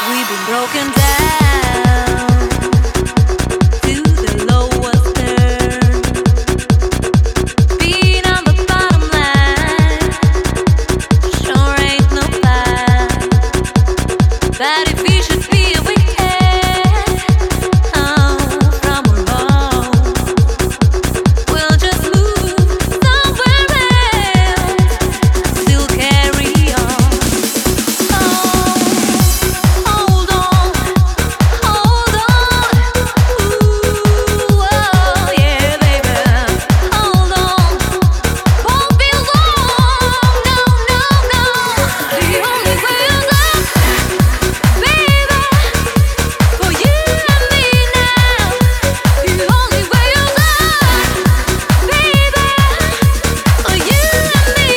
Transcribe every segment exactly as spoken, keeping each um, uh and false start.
We've been broken down to the lowest turn. Being on the bottom line sure ain't no fun. But if we should be a weekend home from our home, we'll just move somewhere else and still carry on. Hold on, hold on, ooh, oh yeah, baby, hold on, won't be long, no, no, no. The only way is up, baby, for you and me now. The only way is up, baby, for you and me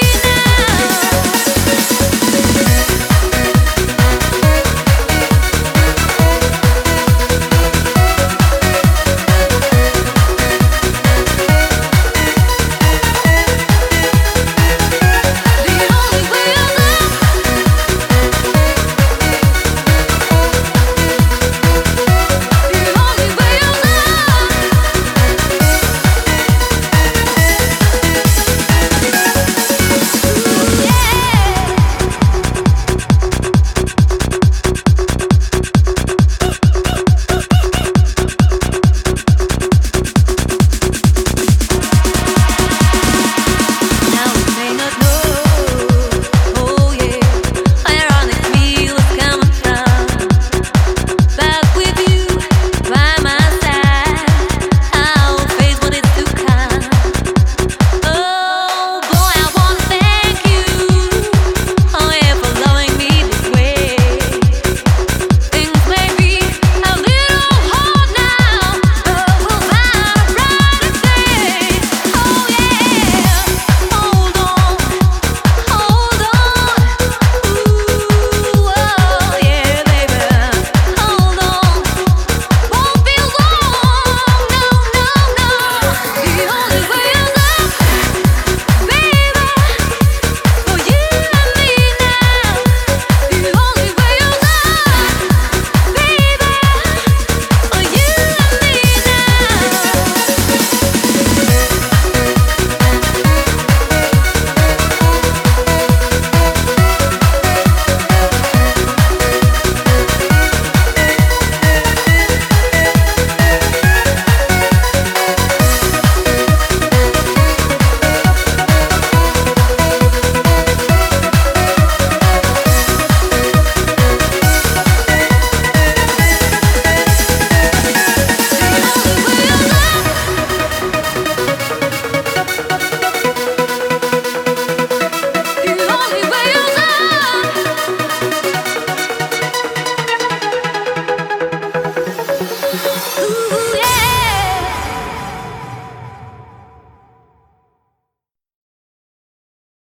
ooh.